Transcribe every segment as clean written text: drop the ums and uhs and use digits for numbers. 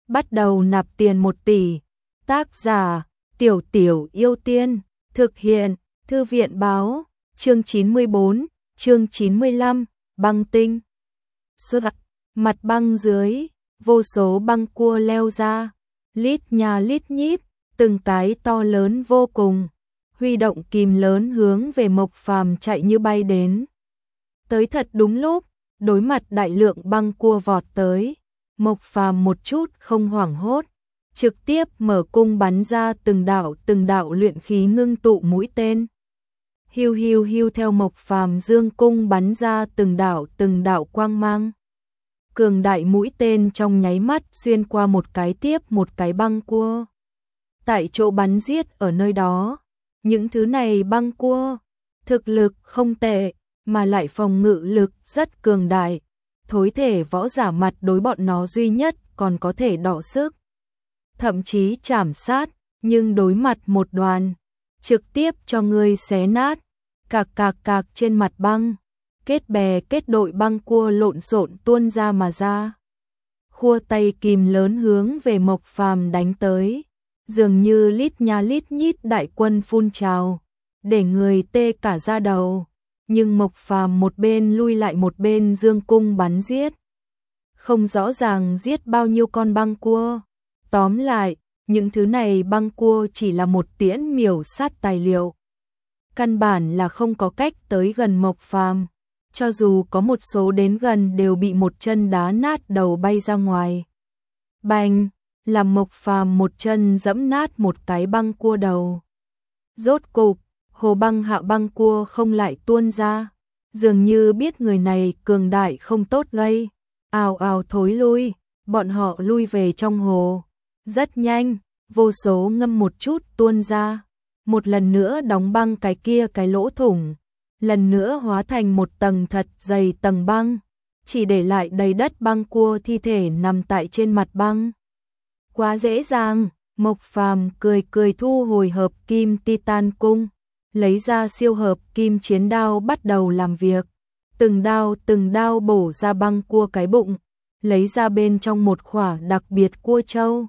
bắt đầu nạp tiền 1 tỷ. Tác giả, Tiểu Tiểu Yêu Tiên, thực hiện, Thư viện báo, chương 94, chương 95, băng tinh. Xuất mặt băng dưới, vô số băng cua leo ra, lít nhà lít nhít, từng cái to lớn vô cùng, huy động kìm lớn hướng về Mộc Phàm chạy như bay đến. Tới thật đúng lúc, đối mặt đại lượng băng cua vọt tới, Mộc Phàm một chút không hoảng hốt, trực tiếp mở cung bắn ra từng đạo luyện khí ngưng tụ mũi tên. Hiu hiu hiu, theo Mộc Phàm dương cung bắn ra từng đạo quang mang. Cường đại mũi tên trong nháy mắt xuyên qua một cái tiếp một cái băng cua. Tại chỗ bắn giết ở nơi đó, những thứ này băng cua, thực lực không tệ, mà lại phòng ngự lực rất cường đại. Thối thể võ giả mặt đối bọn nó duy nhất còn có thể đọ sức, thậm chí chảm sát, nhưng đối mặt một đoàn, trực tiếp cho ngươi xé nát, cạc trên mặt băng, kết bè kết đội băng cua lộn xộn tuôn ra mà ra. Khua tay kìm lớn hướng về Mộc Phàm đánh tới, dường như lít nha lít nhít đại quân phun trào, để người tê cả da đầu. Nhưng Mộc Phàm một bên lui lại một bên dương cung bắn giết. Không rõ ràng giết bao nhiêu con băng cua. Tóm lại, những thứ này băng cua chỉ là một tiễn miểu sát tài liệu. Căn bản là không có cách tới gần Mộc Phàm. Cho dù có một số đến gần đều bị một chân đá nát đầu bay ra ngoài. Bành, làm Mộc Phàm một chân giẫm nát một cái băng cua đầu. Rốt cục, hồ băng hạ băng cua không lại tuôn ra, dường như biết người này cường đại không tốt gây, ào ào thối lui, bọn họ lui về trong hồ. Rất nhanh, vô số ngâm một chút tuôn ra, một lần nữa đóng băng cái lỗ thủng, lần nữa hóa thành một tầng thật dày tầng băng, chỉ để lại đầy đất băng cua thi thể nằm tại trên mặt băng. Quá dễ dàng, Mộc Phàm cười thu hồi hợp kim Titan cung, lấy ra siêu hợp kim chiến đao bắt đầu làm việc. Từng đao bổ ra băng cua cái bụng, lấy ra bên trong một khỏa đặc biệt cua trâu.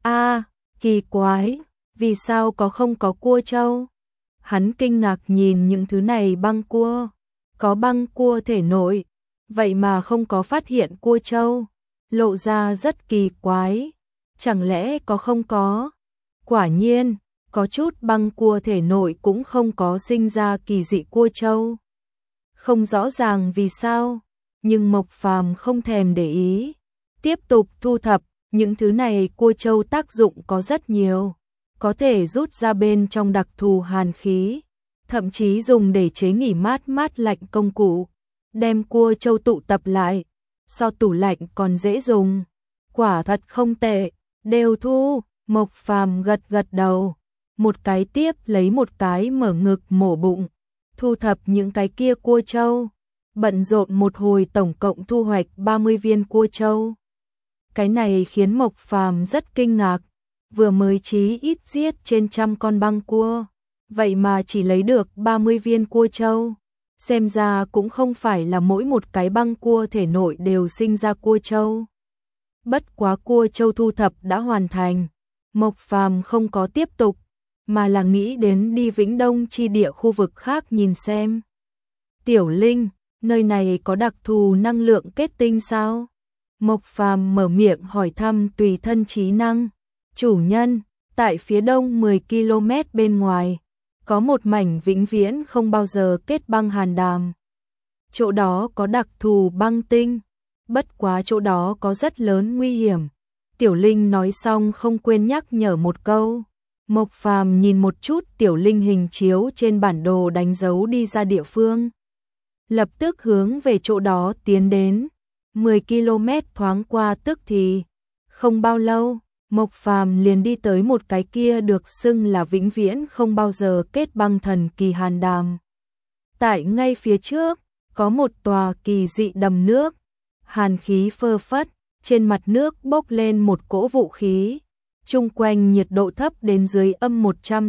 Kỳ quái, vì sao không có cua trâu? Hắn kinh ngạc nhìn những thứ này băng cua, có băng cua thể nội, vậy mà không có phát hiện cua trâu, lộ ra rất kỳ quái. Chẳng lẽ không có? Quả nhiên, có chút băng cua thể nội cũng không có sinh ra kỳ dị cua trâu. Không rõ ràng vì sao, nhưng Mộc Phàm không thèm để ý, tiếp tục thu thập. Những thứ này cua trâu tác dụng có rất nhiều, có thể rút ra bên trong đặc thù hàn khí, thậm chí dùng để chế nghỉ mát lạnh công cụ, đem cua trâu tụ tập lại, so tủ lạnh còn dễ dùng. Quả thật không tệ, đều thu. Mộc Phàm gật đầu, một cái tiếp lấy một cái mở ngực mổ bụng, thu thập những cái kia cua trâu, bận rộn một hồi tổng cộng thu hoạch 30 viên cua trâu. Cái này khiến Mộc Phàm rất kinh ngạc, vừa mới chí ít giết trên 100 con băng cua, vậy mà chỉ lấy được 30 viên cua trâu. Xem ra cũng không phải là mỗi một cái băng cua thể nội đều sinh ra cua trâu. Bất quá cua trâu thu thập đã hoàn thành, Mộc Phàm không có tiếp tục, mà là nghĩ đến đi Vĩnh Đông chi địa khu vực khác nhìn xem. Tiểu Linh, nơi này có đặc thù năng lượng kết tinh sao? Mộc Phàm mở miệng hỏi thăm tùy thân trí năng. Chủ nhân, tại phía đông 10 km bên ngoài, có một mảnh vĩnh viễn không bao giờ kết băng hàn đàm. Chỗ đó có đặc thù băng tinh, bất quá chỗ đó có rất lớn nguy hiểm. Tiểu Linh nói xong không quên nhắc nhở một câu. Mộc Phàm nhìn một chút Tiểu Linh hình chiếu trên bản đồ đánh dấu đi ra địa phương, lập tức hướng về chỗ đó tiến đến. 10 km thoáng qua tức thì, không bao lâu, Mộc Phàm liền đi tới một cái kia được xưng là vĩnh viễn không bao giờ kết băng thần kỳ hàn đàm. Tại ngay phía trước, có một tòa kỳ dị đầm nước, hàn khí phơ phất, trên mặt nước bốc lên một cỗ vũ khí, chung quanh nhiệt độ thấp đến dưới âm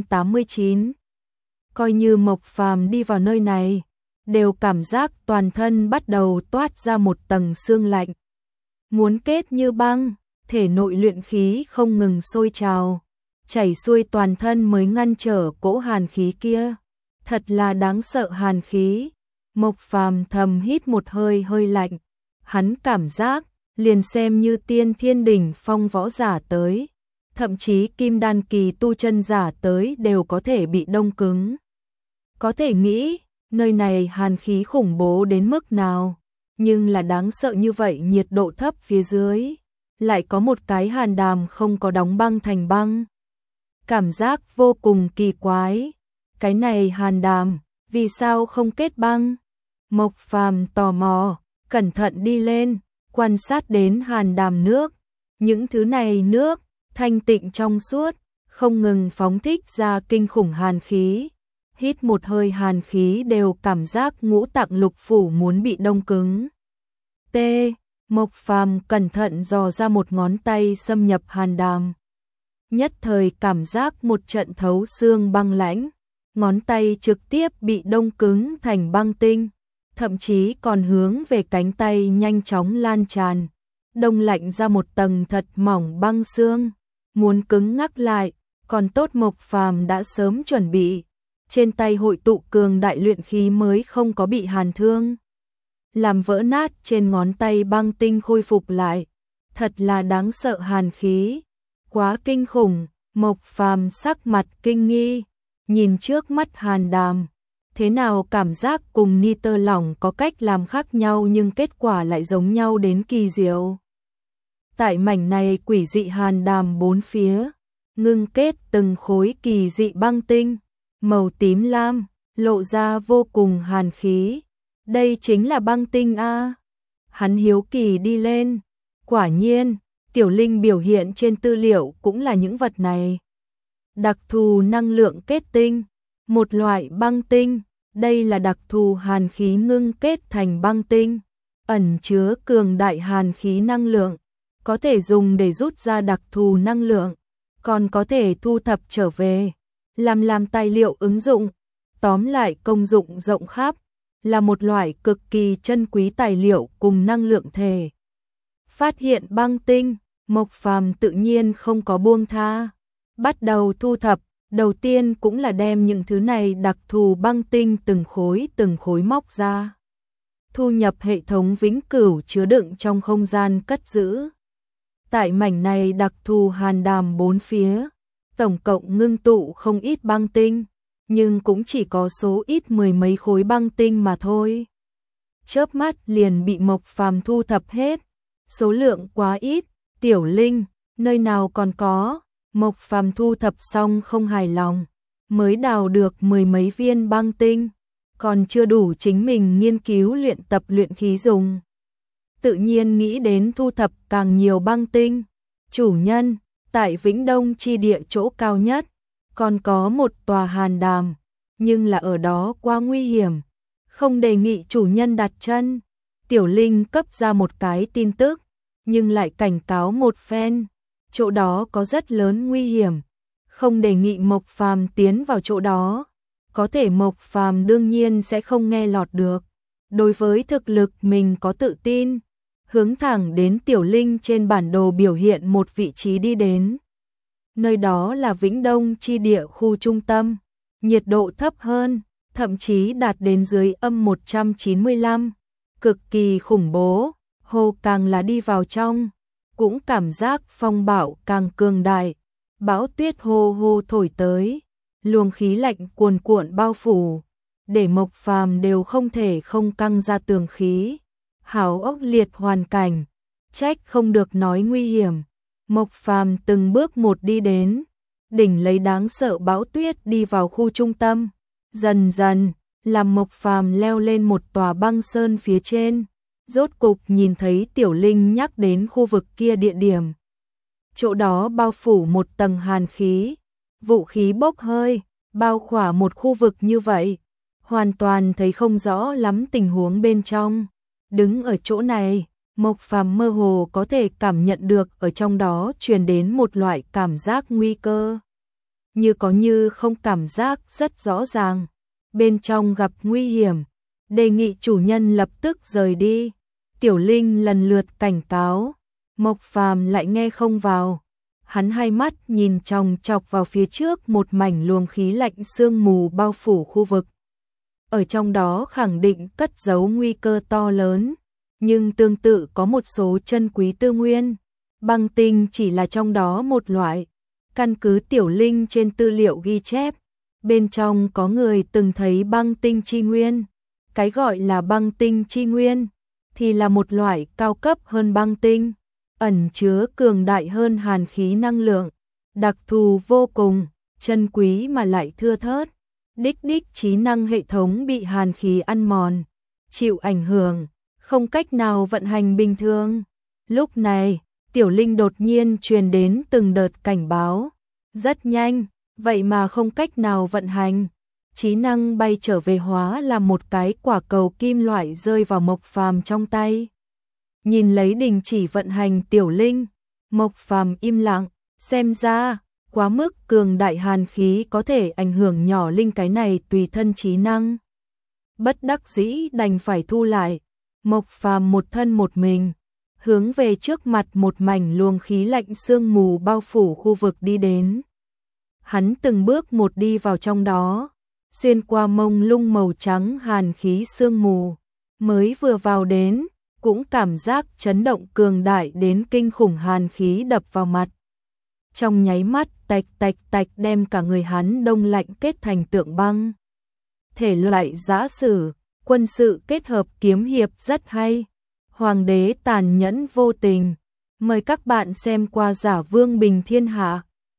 189. Coi như Mộc Phàm đi vào nơi này, đều cảm giác toàn thân bắt đầu toát ra một tầng sương lạnh. Muốn kết như băng, thể nội luyện khí không ngừng sôi trào, chảy xuôi toàn thân mới ngăn trở cỗ hàn khí kia. Thật là đáng sợ hàn khí. Mộc Phàm thầm hít một hơi hơi lạnh, hắn cảm giác liền xem như tiên thiên đỉnh phong võ giả tới, thậm chí kim đan kỳ tu chân giả tới đều có thể bị đông cứng. Có thể nghĩ, nơi này hàn khí khủng bố đến mức nào, nhưng là đáng sợ như vậy, nhiệt độ thấp phía dưới, lại có một cái hàn đàm không có đóng băng thành băng. Cảm giác vô cùng kỳ quái, cái này hàn đàm, vì sao không kết băng? Mộc Phàm tò mò, cẩn thận đi lên, quan sát đến hàn đàm nước. Những thứ này nước, thanh tịnh trong suốt, không ngừng phóng thích ra kinh khủng hàn khí. Hít một hơi hàn khí đều cảm giác ngũ tạng lục phủ muốn bị đông cứng. T. Mộc Phàm cẩn thận dò ra một ngón tay xâm nhập hàn đàm. Nhất thời cảm giác một trận thấu xương băng lãnh, ngón tay trực tiếp bị đông cứng thành băng tinh, thậm chí còn hướng về cánh tay nhanh chóng lan tràn, đông lạnh ra một tầng thật mỏng băng xương, muốn cứng ngắc lại, còn tốt Mộc Phàm đã sớm chuẩn bị, trên tay hội tụ cường đại luyện khí mới không có bị hàn thương, làm vỡ nát trên ngón tay băng tinh khôi phục lại, thật là đáng sợ hàn khí, quá kinh khủng. Mộc Phàm sắc mặt kinh nghi, nhìn trước mắt hàn đàm, thế nào cảm giác cùng nitơ lỏng có cách làm khác nhau nhưng kết quả lại giống nhau đến kỳ diệu. Tại mảnh này quỷ dị hàn đàm bốn phía, ngưng kết từng khối kỳ dị băng tinh, màu tím lam, lộ ra vô cùng hàn khí. Đây chính là băng tinh a. Hắn hiếu kỳ đi lên, quả nhiên, Tiểu Linh biểu hiện trên tư liệu cũng là những vật này. Đặc thù năng lượng kết tinh, một loại băng tinh, đây là đặc thù hàn khí ngưng kết thành băng tinh, ẩn chứa cường đại hàn khí năng lượng, có thể dùng để rút ra đặc thù năng lượng, còn có thể thu thập trở về, làm tài liệu ứng dụng. Tóm lại công dụng rộng khắp, là một loại cực kỳ chân quý tài liệu cùng năng lượng thể. Phát hiện băng tinh, Mộc Phàm tự nhiên không có buông tha, bắt đầu thu thập, đầu tiên cũng là đem những thứ này đặc thù băng tinh từng khối móc ra, thu nhập hệ thống vĩnh cửu chứa đựng trong không gian cất giữ. Tại mảnh này đặc thù hàn đàm bốn phía, tổng cộng ngưng tụ không ít băng tinh, nhưng cũng chỉ có số ít mười mấy khối băng tinh mà thôi. Chớp mắt liền bị Mộc Phàm thu thập hết, số lượng quá ít. Tiểu Linh, nơi nào còn có? Mộc Phàm thu thập xong không hài lòng, mới đào được mười mấy viên băng tinh, còn chưa đủ chính mình nghiên cứu luyện tập luyện khí dùng. Tự nhiên nghĩ đến thu thập càng nhiều băng tinh. Chủ nhân, tại Vĩnh Đông chi địa chỗ cao nhất, còn có một tòa hàn đàm, nhưng là ở đó quá nguy hiểm, không đề nghị chủ nhân đặt chân. Tiểu Linh cấp ra một cái tin tức, nhưng lại cảnh cáo một phen, chỗ đó có rất lớn nguy hiểm, không đề nghị Mộc Phàm tiến vào chỗ đó. Có thể Mộc Phàm đương nhiên sẽ không nghe lọt được. Đối với thực lực mình có tự tin, hướng thẳng đến Tiểu Linh trên bản đồ biểu hiện một vị trí đi đến. Nơi đó là Vĩnh Đông chi địa khu trung tâm, nhiệt độ thấp hơn, thậm chí đạt đến dưới âm 195, cực kỳ khủng bố. Hồ càng là đi vào trong, cũng cảm giác phong bạo càng cường đại, bão tuyết hô hô thổi tới, luồng khí lạnh cuồn cuộn bao phủ, để Mộc Phàm đều không thể không căng ra tường khí. Hào ốc liệt hoàn cảnh, trách không được nói nguy hiểm. Mộc Phàm từng bước một đi đến, đỉnh lấy đáng sợ bão tuyết đi vào khu trung tâm, dần dần làm Mộc Phàm leo lên một tòa băng sơn phía trên. Rốt cục nhìn thấy Tiểu Linh nhắc đến khu vực kia địa điểm. Chỗ đó bao phủ một tầng hàn khí, vũ khí bốc hơi, bao khỏa một khu vực như vậy, hoàn toàn thấy không rõ lắm tình huống bên trong. Đứng ở chỗ này, Mộc Phàm mơ hồ có thể cảm nhận được ở trong đó truyền đến một loại cảm giác nguy cơ. Như có như không, cảm giác rất rõ ràng. Bên trong gặp nguy hiểm, đề nghị chủ nhân lập tức rời đi. Tiểu Linh lần lượt cảnh cáo, Mộc Phàm lại nghe không vào. Hắn hai mắt nhìn chòng chọc vào phía trước, một mảnh luồng khí lạnh sương mù bao phủ khu vực. Ở trong đó khẳng định cất giấu nguy cơ to lớn, nhưng tương tự có một số chân quý tư nguyên. Băng tinh chỉ là trong đó một loại. Căn cứ Tiểu Linh trên tư liệu ghi chép, bên trong có người từng thấy băng tinh chi nguyên. Cái gọi là băng tinh chi nguyên thì là một loại cao cấp hơn băng tinh, ẩn chứa cường đại hơn hàn khí năng lượng, đặc thù vô cùng, chân quý mà lại thưa thớt. Đích trí năng hệ thống bị hàn khí ăn mòn, chịu ảnh hưởng, không cách nào vận hành bình thường. Lúc này, Tiểu Linh đột nhiên truyền đến từng đợt cảnh báo. Rất nhanh, vậy mà không cách nào vận hành. Trí năng bay trở về hóa là một cái quả cầu kim loại rơi vào Mộc Phàm trong tay. Nhìn lấy đình chỉ vận hành Tiểu Linh, Mộc Phàm im lặng, xem ra quá mức cường đại hàn khí có thể ảnh hưởng nhỏ linh cái này tùy thân trí năng. Bất đắc dĩ đành phải thu lại. Mộc Phàm một thân một mình, hướng về trước mặt một mảnh luồng khí lạnh sương mù bao phủ khu vực đi đến. Hắn từng bước một đi vào trong đó, xuyên qua mông lung màu trắng hàn khí sương mù. Mới vừa vào đến, cũng cảm giác chấn động cường đại đến kinh khủng, hàn khí đập vào mặt. Trong nháy mắt tạch tạch tạch đem cả người hắn đông lạnh kết thành tượng băng. Thể loại giã sử, quân sự kết hợp kiếm hiệp rất hay. Hoàng đế tàn nhẫn vô tình. Mời các bạn xem qua Giả Vương Bình Thiên Hạ.